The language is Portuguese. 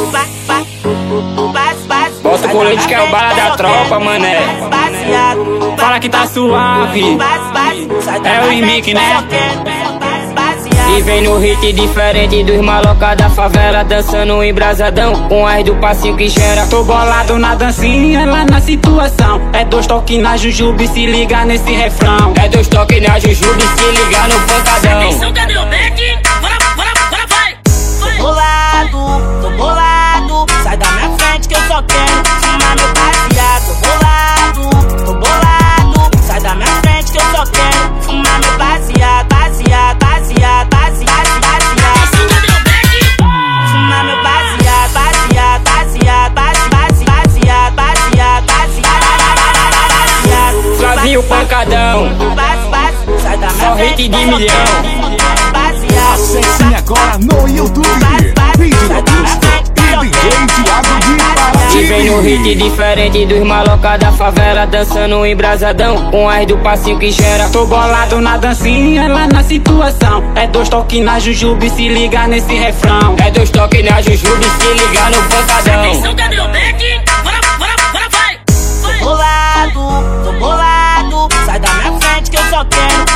Bota o colete que é o bala da tropa, mané. Fala que tá suave. É o Imic, né? E vem no hit diferente dos maloca da favela, dançando embrasadão com as do passinho que gera. Tô bolado na dancinha, lá na situação. É dois toques na Jujube, se liga nesse refrão. É dois toques na Jujube, se liga no pancadão. Atenção, cadê o Beck? Bora, vai! Tô bolado, sai da minha frente que eu só quero fumar meu baseado. Tô bolado, sai da minha frente que eu só quero fumar meu baseado. Atenção, cadê o Beck? Fumar meu baseado. Flavinho pancadão, Sai da minha só frente hit de que eu só milhão. quero baseado. Acesse agora no YouTube. Vídeo Augusto e DJ Thiago de E vem no Paraty. hit diferente dos maloca da favela, dançando embrasadão com as do passinho que gera. Tô bolado na dancinha, lá na situação. É dois toques na Jujube, se liga nesse refrão. É dois toques na Jujube, se liga no pancadão. Atenção, cadê o Beck? Bora, vai! Tô bolado, sai da minha frente que eu só quero